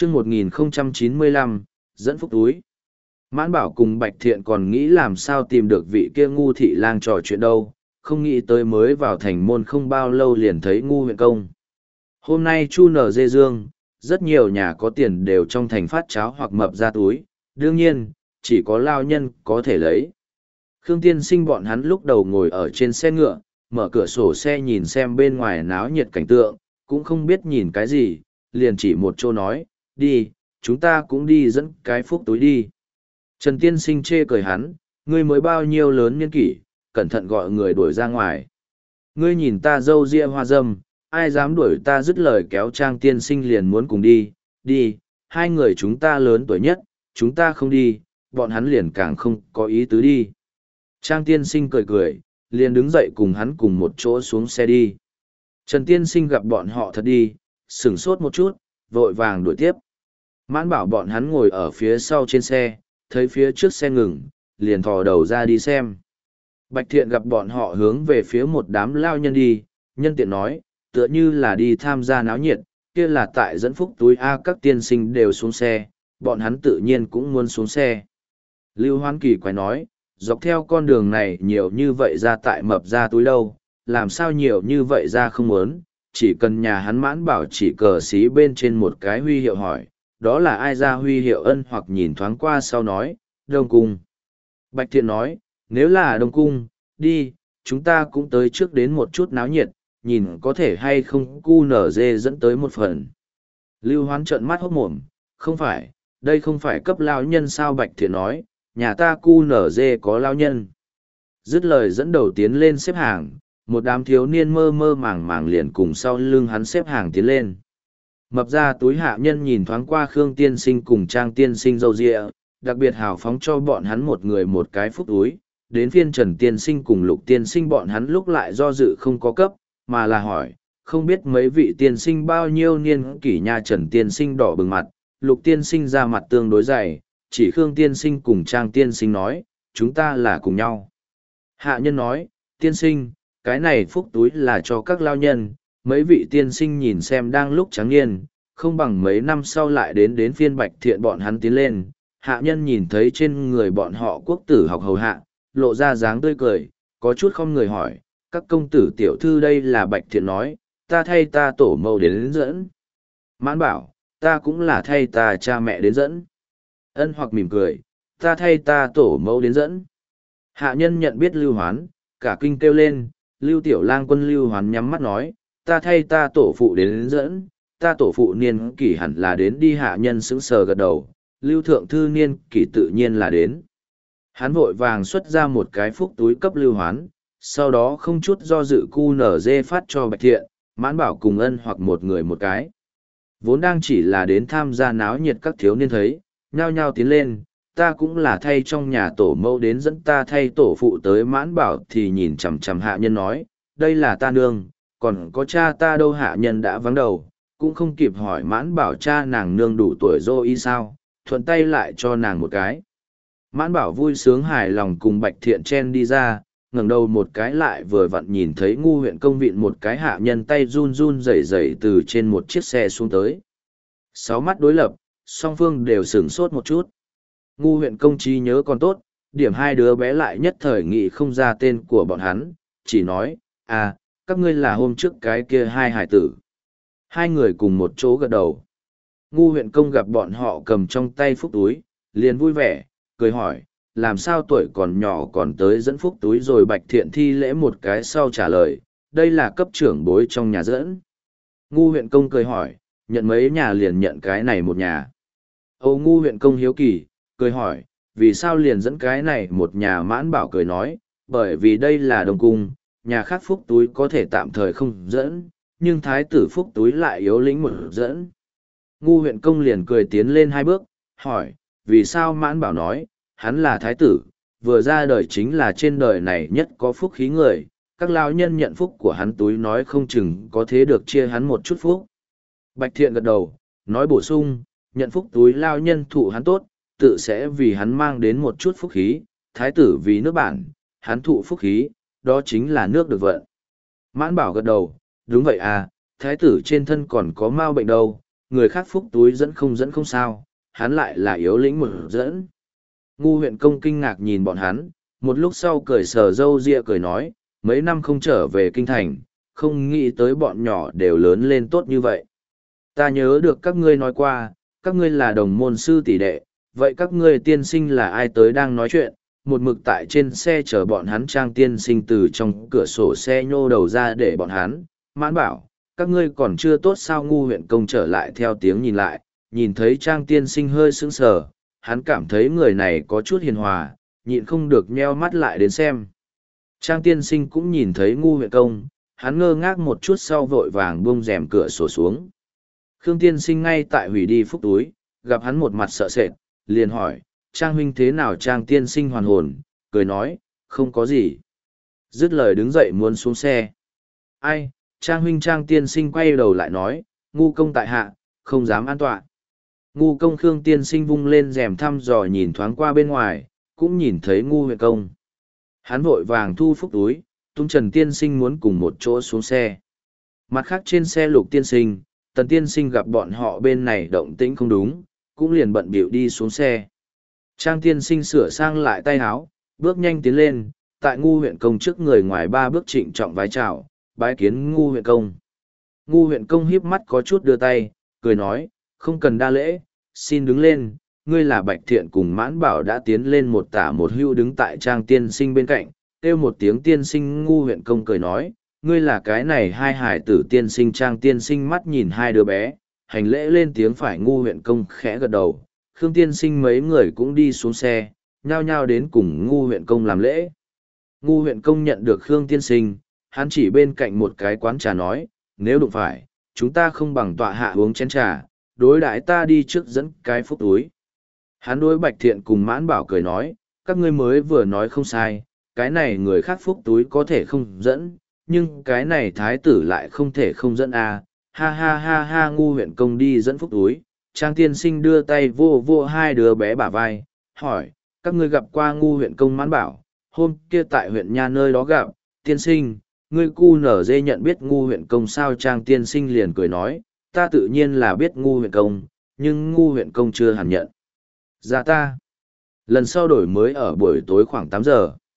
chương 1095, dẫn phúc túi. Mãn Bảo cùng Bạch Thiện còn nghĩ làm sao tìm được vị kia Ngu thị lang trò chuyện đâu, không nghĩ tới mới vào thành môn không bao lâu liền thấy Ngu huyện công. Hôm nay Chu nở dê dương, rất nhiều nhà có tiền đều trong thành phát cháo hoặc mập ra túi, đương nhiên, chỉ có lao nhân có thể lấy. Khương Tiên Sinh bọn hắn lúc đầu ngồi ở trên xe ngựa, mở cửa sổ xe nhìn xem bên ngoài náo nhiệt cảnh tượng, cũng không biết nhìn cái gì, liền chỉ một chỗ nói, đi, chúng ta cũng đi dẫn cái phúc túi đi. Trần Tiên Sinh chê cười hắn, ngươi mới bao nhiêu lớn niên kỷ, cẩn thận gọi người đuổi ra ngoài. Ngươi nhìn ta râu ria hoa dâm, ai dám đuổi ta, dứt lời kéo Trang Tiên Sinh liền muốn cùng đi, đi, hai người chúng ta lớn tuổi nhất, chúng ta không đi, bọn hắn liền càng không có ý tứ đi. Trang Tiên Sinh cười cười, liền đứng dậy cùng hắn cùng một chỗ xuống xe đi. Trần Tiên Sinh gặp bọn họ thật đi, sửng sốt một chút, vội vàng đuổi tiếp. Mãn Bảo bọn hắn ngồi ở phía sau trên xe, thấy phía trước xe ngừng, liền thò đầu ra đi xem. Bạch Thiện gặp bọn họ hướng về phía một đám lao nhân đi, nhân tiện nói, tựa như là đi tham gia náo nhiệt, kia là tại dẫn phúc túi A, các tiên sinh đều xuống xe, bọn hắn tự nhiên cũng muốn xuống xe. Lưu Hoán kỳ quái nói, dọc theo con đường này nhiều như vậy ra tại mập ra túi đâu, làm sao nhiều như vậy ra không muốn, chỉ cần nhà hắn Mãn Bảo chỉ cờ xí bên trên một cái huy hiệu hỏi, đó là ai ra huy hiệu ân hoặc nhìn thoáng qua sau nói, Đông Cung. Bạch Thiện nói, nếu là Đông Cung, đi, chúng ta cũng tới trước đến một chút náo nhiệt, nhìn có thể hay không cu nở dê dẫn tới một phần. Lưu Hoán trợn mắt hốt mồm, không phải, đây không phải cấp lao nhân sao. Bạch Thiện nói, nhà ta cu nở dê có lao nhân. Dứt lời dẫn đầu tiến lên xếp hàng, một đám thiếu niên mơ mơ màng màng liền cùng sau lưng hắn xếp hàng tiến lên. Mập ra túi hạ nhân nhìn thoáng qua Khương Tiên Sinh cùng Trang Tiên Sinh râu ria, đặc biệt hào phóng cho bọn hắn một người một cái phúc túi. Đến phiên Trần Tiên Sinh cùng Lục Tiên Sinh bọn hắn lúc lại do dự không có cấp, mà là hỏi, không biết mấy vị tiên sinh bao nhiêu niên kỷ nha. Trần Tiên Sinh đỏ bừng mặt, Lục Tiên Sinh ra mặt tương đối dày, chỉ Khương Tiên Sinh cùng Trang Tiên Sinh nói, chúng ta là cùng nhau. Hạ nhân nói, Tiên Sinh, cái này phúc túi là cho các lao nhân, mấy vị tiên sinh nhìn xem đang lúc trắng niên, không bằng mấy năm sau lại đến phiên Bạch Thiện bọn hắn tiến lên. Hạ nhân nhìn thấy trên người bọn họ quốc tử học hầu hạ, lộ ra dáng tươi cười, có chút không người hỏi, các công tử tiểu thư đây là. Bạch Thiện nói, ta thay ta tổ mẫu đến dẫn. Mãn Bảo, ta cũng là thay ta cha mẹ đến dẫn. Ân hoặc mỉm cười, ta thay ta tổ mẫu đến dẫn. Hạ nhân nhận biết Lưu Hoán, cả kinh kêu lên, Lưu Tiểu Lang Quân. Lưu Hoán nhắm mắt nói, ta thay ta tổ phụ đến dẫn, ta tổ phụ niên kỷ hẳn là đến đi. Hạ nhân sững sờ gật đầu, Lưu Thượng Thư niên kỷ tự nhiên là đến. Hắn vội vàng xuất ra một cái phúc túi cấp Lưu Hoán, sau đó không chút do dự cu nở dê phát cho Bạch Thiện, Mãn Bảo cùng Ân hoặc một người một cái. Vốn đang chỉ là đến tham gia náo nhiệt các thiếu niên thấy, nhao nhao tiến lên, ta cũng là thay trong nhà tổ mẫu đến dẫn, ta thay tổ phụ tới. Mãn Bảo thì nhìn chằm chằm hạ nhân nói, đây là ta nương, còn có cha ta đâu. Hạ nhân đã vắng đầu, cũng không kịp hỏi Mãn Bảo cha nàng nương đủ tuổi rồi y sao, thuận tay lại cho nàng một cái. Mãn Bảo vui sướng hài lòng cùng Bạch Thiện chen đi ra, ngẩng đầu một cái lại vừa vặn nhìn thấy Ngu huyện công vịn một cái hạ nhân tay run run rẩy rẩy từ trên một chiếc xe xuống tới. Sáu mắt đối lập, song phương đều sửng sốt một chút. Ngu huyện công trí nhớ còn tốt, điểm hai đứa bé lại nhất thời nghĩ không ra tên của bọn hắn, chỉ nói, à, các ngươi là hôm trước cái kia hai hải tử. Hai người cùng một chỗ gật đầu. Ngu huyện công gặp bọn họ cầm trong tay phúc túi, liền vui vẻ, cười hỏi, làm sao tuổi còn nhỏ còn tới dẫn phúc túi rồi. Bạch Thiện thi lễ một cái sau trả lời, đây là cấp trưởng bối trong nhà dẫn. Ngu huyện công cười hỏi, nhận mấy nhà liền nhận cái này một nhà. Âu Ngu huyện công hiếu kỳ, cười hỏi, vì sao liền dẫn cái này một nhà. Mãn Bảo cười nói, bởi vì đây là Đông Cung, nhà khác phúc túi có thể tạm thời không dẫn, nhưng thái tử phúc túi lại yếu lĩnh một dẫn. Ngu huyện công liền cười tiến lên hai bước, hỏi, vì sao? Mãn Bảo nói, hắn là thái tử, vừa ra đời chính là trên đời này nhất có phúc khí người, các lao nhân nhận phúc của hắn túi nói không chừng có thế được chia hắn một chút phúc. Bạch Thiện gật đầu, nói bổ sung, nhận phúc túi lao nhân thụ hắn tốt, tự sẽ vì hắn mang đến một chút phúc khí, thái tử vì nước bản, hắn thụ phúc khí, đó chính là nước được vận. Mãn Bảo gật đầu, đúng vậy à, thái tử trên thân còn có mau bệnh đâu, người khác phúc túi dẫn không sao, hắn lại là yếu lĩnh một dẫn. Ngu huyện công kinh ngạc nhìn bọn hắn, một lúc sau cười sờ râu ria cười nói, mấy năm không trở về kinh thành, không nghĩ tới bọn nhỏ đều lớn lên tốt như vậy. Ta nhớ được các ngươi nói qua, các ngươi là đồng môn sư tỷ đệ, vậy các ngươi tiên sinh là ai tới đang nói chuyện, một mực tại trên xe chở bọn hắn. Trang tiên sinh từ trong cửa sổ xe nhô đầu ra để bọn hắn, Mãn bảo, các ngươi còn chưa tốt sao? Ngu huyện công trở lại theo tiếng nhìn lại, nhìn thấy Trang tiên sinh hơi sững sờ, hắn cảm thấy người này có chút hiền hòa, nhịn không được nheo mắt lại đến xem. Trang tiên sinh cũng nhìn thấy ngu huyện công, hắn ngơ ngác một chút sau vội vàng buông rèm cửa sổ xuống. Khương tiên sinh ngay tại hủy đi phúc túi, gặp hắn một mặt sợ sệt, liền hỏi, Trang huynh thế nào? Trang tiên sinh hoàn hồn, cười nói, không có gì. Dứt lời đứng dậy muốn xuống xe. Ai? Trang huynh. Trang tiên sinh quay đầu lại nói, ngu công tại hạ, không dám an tọa. Ngu công. Khương tiên sinh vung lên rèm thăm dò nhìn thoáng qua bên ngoài, cũng nhìn thấy ngu huyện công. Hắn vội vàng thu phúc túi, tung Trần tiên sinh muốn cùng một chỗ xuống xe. Mặt khác trên xe Lục tiên sinh, Tần tiên sinh gặp bọn họ bên này động tĩnh không đúng, cũng liền bận bịu đi xuống xe. Trang tiên sinh sửa sang lại tay áo, bước nhanh tiến lên, tại ngu huyện công trước người ngoài 3 bước trịnh trọng vái chào, bái kiến ngu huyện công. Ngu huyện công híp mắt có chút đưa tay, cười nói, không cần đa lễ, xin đứng lên. Ngươi là Bạch Thiện cùng Mãn Bảo đã tiến lên một tả một hữu đứng tại Trang tiên sinh bên cạnh, kêu một tiếng tiên sinh. Ngu huyện công cười nói, ngươi là cái này hai hải tử tiên sinh. Trang tiên sinh mắt nhìn hai đứa bé, hành lễ lên tiếng phải. Ngu huyện công khẽ gật đầu. Khương tiên sinh mấy người cũng đi xuống xe, nhao nhao đến cùng ngu huyện công làm lễ. Ngu huyện công nhận được Khương tiên sinh, hắn chỉ bên cạnh một cái quán trà nói, nếu đụng phải, chúng ta không bằng tọa hạ uống chén trà, đối đãi ta đi trước dẫn cái phúc túi. Hắn đối Bạch Thiện cùng Mãn Bảo cười nói, các ngươi mới vừa nói không sai, cái này người khác phúc túi có thể không dẫn, nhưng cái này thái tử lại không thể không dẫn à. Ha ha ha ha. Ngu huyện công đi dẫn phúc túi, Trang tiên sinh đưa tay vô vô hai đứa bé bả vai, hỏi, các ngươi gặp qua ngu huyện công? Mãn Bảo, hôm kia tại huyện nha nơi đó gặp. Tiên sinh, ngươi cu nở dê nhận biết ngu huyện công sao? Trang tiên sinh liền cười nói, ta tự nhiên là biết ngu huyện công, nhưng ngu huyện công chưa hẳn nhận ra ta. Lần sau đổi mới ở buổi tối khoảng 8 giờ.